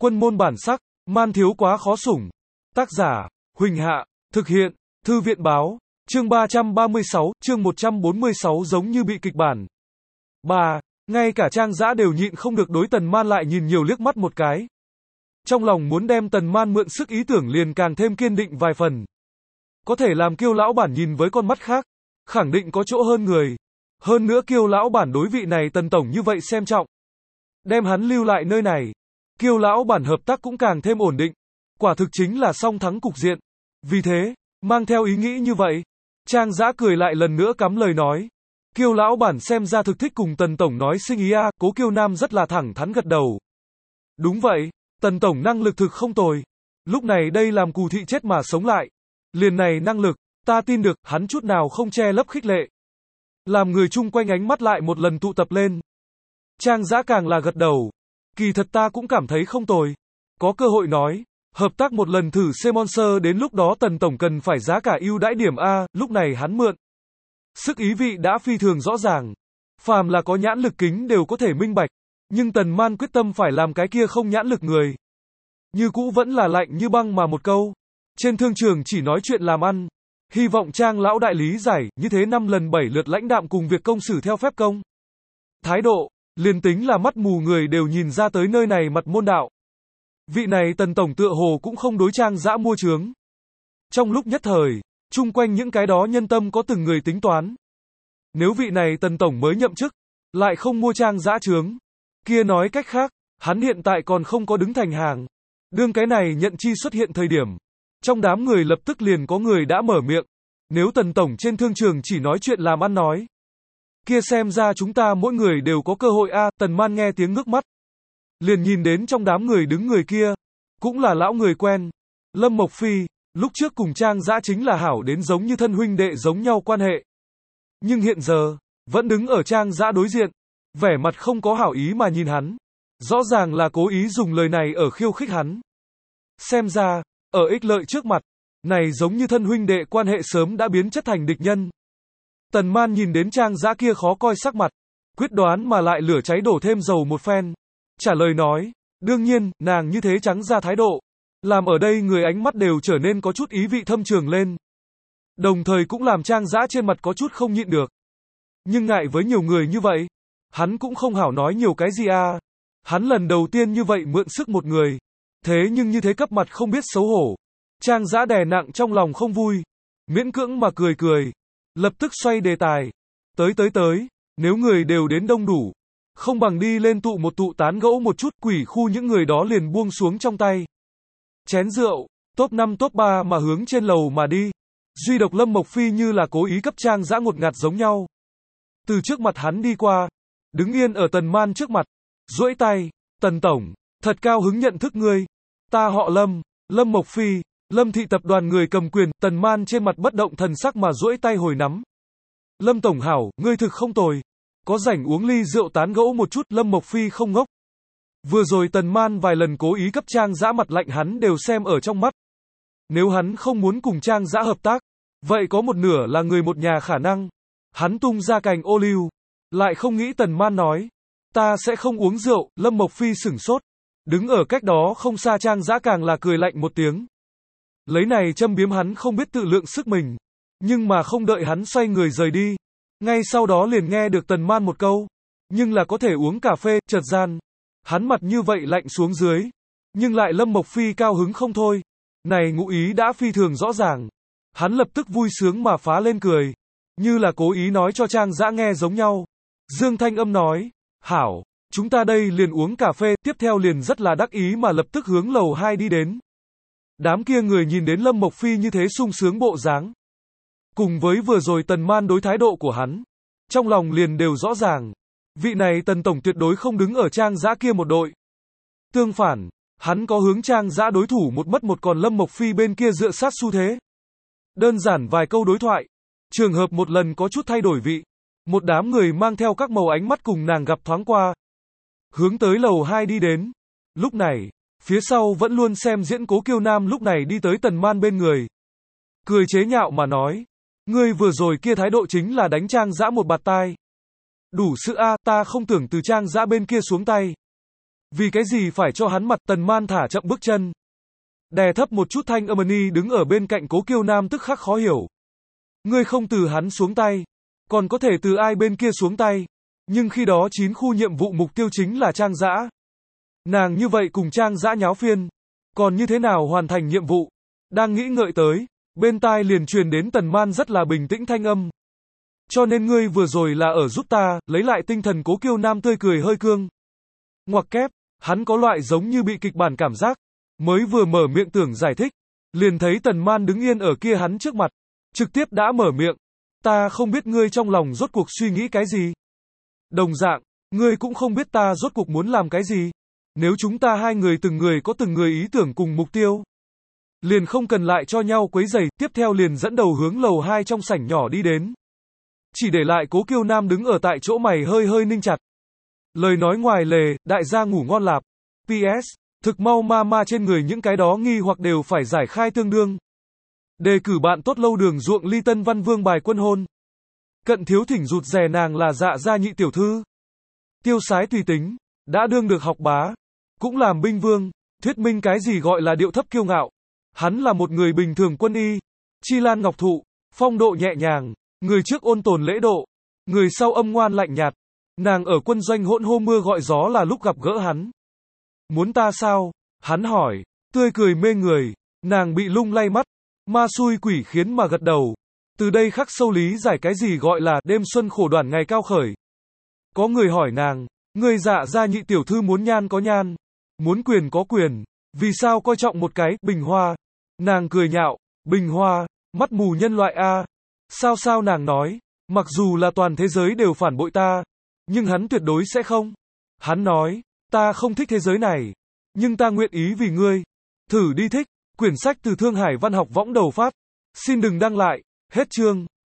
Quân môn bản sắc, man thiếu quá khó sủng. Tác giả, Huỳnh Hạ, thực hiện, Thư viện báo, chương 336, chương 146 giống như bị kịch bản. 3. Ngay cả Trang Dã đều nhịn không được đối Tần Man lại nhìn nhiều liếc mắt một cái. Trong lòng muốn đem Tần Man mượn sức ý tưởng liền càng thêm kiên định vài phần. Có thể làm Kiêu lão bản nhìn với con mắt khác, khẳng định có chỗ hơn người. Hơn nữa Kiêu lão bản đối vị này Tần tổng như vậy xem trọng. Đem hắn lưu lại nơi này, Kiêu lão bản hợp tác cũng càng thêm ổn định. Quả thực chính là song thắng cục diện. Vì thế, mang theo ý nghĩ như vậy, Trang Dã cười lại lần nữa cắm lời nói. Kiêu lão bản xem ra thực thích cùng Tần tổng nói sinh ý a. Cố Kiêu Nam rất là thẳng thắn gật đầu. Đúng vậy, Tần tổng năng lực thực không tồi. Lúc này đây làm cù thị chết mà sống lại. Liền này năng lực, ta tin được, hắn chút nào không che lấp khích lệ. Làm người chung quanh ánh mắt lại một lần tụ tập lên. Trang Dã càng là gật đầu. Kỳ thật ta cũng cảm thấy không tồi. Có cơ hội nói, hợp tác một lần thử C-Monster, đến lúc đó Tần tổng cần phải giá cả ưu đãi điểm A, lúc này hắn mượn. Sức ý vị đã phi thường rõ ràng. Phàm là có nhãn lực kính đều có thể minh bạch. Nhưng Tần Man quyết tâm phải làm cái kia không nhãn lực người. Như cũ vẫn là lạnh như băng mà một câu. Trên thương trường chỉ nói chuyện làm ăn. Hy vọng Trang lão đại lý giải, như thế 5 lần 7 lượt lãnh đạm cùng việc công xử theo phép công. Thái độ, liền tính là mắt mù người đều nhìn ra tới nơi này mặt môn đạo. Vị này Tần tổng tựa hồ cũng không đối Trang Dã mua chướng. Trong lúc nhất thời, chung quanh những cái đó nhân tâm có từng người tính toán. Nếu vị này Tần tổng mới nhậm chức, lại không mua Trang Dã chướng, kia nói cách khác, hắn hiện tại còn không có đứng thành hàng. Đương cái này nhận chi xuất hiện thời điểm, trong đám người lập tức liền có người đã mở miệng. Nếu Tần tổng trên thương trường chỉ nói chuyện làm ăn nói, kia xem ra chúng ta mỗi người đều có cơ hội a. Tần Man nghe tiếng ngước mắt, liền nhìn đến trong đám người đứng người kia, cũng là lão người quen, Lâm Mộc Phi, lúc trước cùng Trang Dã chính là hảo đến giống như thân huynh đệ giống nhau quan hệ. Nhưng hiện giờ, vẫn đứng ở Trang Dã đối diện, vẻ mặt không có hảo ý mà nhìn hắn. Rõ ràng là cố ý dùng lời này ở khiêu khích hắn. Xem ra, ở ích lợi trước mặt, này giống như thân huynh đệ quan hệ sớm đã biến chất thành địch nhân. Tần Man nhìn đến Trang Dã kia khó coi sắc mặt, quyết đoán mà lại lửa cháy đổ thêm dầu một phen. Trả lời nói, đương nhiên, nàng như thế trắng ra thái độ, làm ở đây người ánh mắt đều trở nên có chút ý vị thâm trường lên. Đồng thời cũng làm Trang Dã trên mặt có chút không nhịn được. Nhưng ngại với nhiều người như vậy, hắn cũng không hảo nói nhiều cái gì a. Hắn lần đầu tiên như vậy mượn sức một người, thế nhưng như thế cấp mặt không biết xấu hổ. Trang Dã đè nặng trong lòng không vui, miễn cưỡng mà cười cười, lập tức xoay đề tài. Tới, nếu người đều đến đông đủ, không bằng đi lên tụ một tụ tán gẫu một chút. Quỷ khu những người đó liền buông xuống trong tay chén rượu, top 5 top 3 mà hướng trên lầu mà đi. Duy độc Lâm Mộc Phi như là cố ý cấp Trang Dã ngột ngạt giống nhau. Từ trước mặt hắn đi qua, đứng yên ở Tần Man trước mặt, duỗi tay, Tần tổng, thật cao hứng nhận thức ngươi. Ta họ Lâm, Lâm Mộc Phi, Lâm thị tập đoàn người cầm quyền. Tần Man trên mặt bất động thần sắc mà duỗi tay hồi nắm. Lâm tổng hảo, ngươi thực không tồi. Có rảnh uống ly rượu tán gẫu một chút. Lâm Mộc Phi không ngốc. Vừa rồi Tần Man vài lần cố ý cấp Trang Dã mặt lạnh hắn đều xem ở trong mắt. Nếu hắn không muốn cùng Trang Dã hợp tác, vậy có một nửa là người một nhà khả năng. Hắn tung ra cành ô liu, lại không nghĩ Tần Man nói, ta sẽ không uống rượu. Lâm Mộc Phi sửng sốt, đứng ở cách đó không xa. Trang Dã càng là cười lạnh một tiếng. Lấy này châm biếm hắn không biết tự lượng sức mình. Nhưng mà không đợi hắn xoay người rời đi, ngay sau đó liền nghe được Tần Man một câu, nhưng là có thể uống cà phê. Chợt gian, hắn mặt như vậy lạnh xuống dưới, nhưng lại Lâm Mộc Phi cao hứng không thôi. Này ngụ ý đã phi thường rõ ràng. Hắn lập tức vui sướng mà phá lên cười, như là cố ý nói cho Trang Dã nghe giống nhau. Dương thanh âm nói, hảo, chúng ta đây liền uống cà phê. Tiếp theo liền rất là đắc ý mà lập tức hướng lầu 2 đi đến. Đám kia người nhìn đến Lâm Mộc Phi như thế sung sướng bộ dáng, cùng với vừa rồi Tần Man đối thái độ của hắn, trong lòng liền đều rõ ràng. Vị này Tần tổng tuyệt đối không đứng ở Trang Dã kia một đội. Tương phản, hắn có hướng Trang Dã đối thủ một mất một còn. Lâm Mộc Phi bên kia dựa sát xu thế. Đơn giản vài câu đối thoại, trường hợp một lần có chút thay đổi vị. Một đám người mang theo các màu ánh mắt cùng nàng gặp thoáng qua, hướng tới lầu 2 đi đến. Lúc này, phía sau vẫn luôn xem diễn Cố Kiêu Nam lúc này đi tới Tần Man bên người, cười chế nhạo mà nói, ngươi vừa rồi kia thái độ chính là đánh Trang Dã một bạt tai. Đủ sự a. Ta không tưởng từ Trang Dã bên kia xuống tay. Vì cái gì phải cho hắn mặt? Tần Man thả chậm bước chân. Đè thấp một chút thanh âm Mani đứng ở bên cạnh Cố Kiêu Nam tức khắc khó hiểu. Ngươi không từ hắn xuống tay, còn có thể từ ai bên kia xuống tay. Nhưng khi đó 9 khu nhiệm vụ mục tiêu chính là Trang Dã. Nàng như vậy cùng Trang Dã nháo phiên, còn như thế nào hoàn thành nhiệm vụ? Đang nghĩ ngợi tới, bên tai liền truyền đến Tần Man rất là bình tĩnh thanh âm. Cho nên ngươi vừa rồi là ở giúp ta, lấy lại tinh thần. Cố Kiêu Nam tươi cười hơi cương. Ngoặc kép, hắn có loại giống như bị kịch bản cảm giác. Mới vừa mở miệng tưởng giải thích, liền thấy Tần Man đứng yên ở kia hắn trước mặt. Trực tiếp đã mở miệng. Ta không biết ngươi trong lòng rốt cuộc suy nghĩ cái gì. Đồng dạng, ngươi cũng không biết ta rốt cuộc muốn làm cái gì. Nếu chúng ta hai người từng người có từng người ý tưởng cùng mục tiêu, liền không cần lại cho nhau quấy rầy. Tiếp theo liền dẫn đầu hướng lầu 2 trong sảnh nhỏ đi đến. Chỉ để lại Cố Kiêu Nam đứng ở tại chỗ, mày hơi hơi ninh chặt. Lời nói ngoài lề, đại gia ngủ ngon lạp. PS, thực mau ma trên người những cái đó nghi hoặc đều phải giải khai tương đương. Đề cử bạn tốt lâu đường ruộng ly Tân Văn Vương bài quân hôn. Cận thiếu thỉnh rụt rè nàng là Dạ gia nhị tiểu thư. Tiêu sái tùy tính, đã đương được học bá, cũng làm binh vương, thuyết minh cái gì gọi là điệu thấp kiêu ngạo. Hắn là một người bình thường quân y, chi lan ngọc thụ, phong độ nhẹ nhàng, người trước ôn tồn lễ độ, người sau âm ngoan lạnh nhạt. Nàng ở quân doanh hỗn hô mưa gọi gió là lúc gặp gỡ hắn. Muốn ta sao? Hắn hỏi, tươi cười mê người, nàng bị lung lay mắt, ma xui quỷ khiến mà gật đầu. Từ đây khắc sâu lý giải cái gì gọi là đêm xuân khổ đoàn ngày cao khởi. Có người hỏi nàng, người Dạ gia nhị tiểu thư muốn nhan có nhan, muốn quyền có quyền, vì sao coi trọng một cái bình hoa? Nàng cười nhạo, bình hoa, mắt mù nhân loại a. Sao nàng nói, mặc dù là toàn thế giới đều phản bội ta, nhưng hắn tuyệt đối sẽ không. Hắn nói, ta không thích thế giới này, nhưng ta nguyện ý vì ngươi. Thử đi thích. Quyển sách từ Thương Hải Văn học võng đầu phát. Xin đừng đăng lại. Hết chương.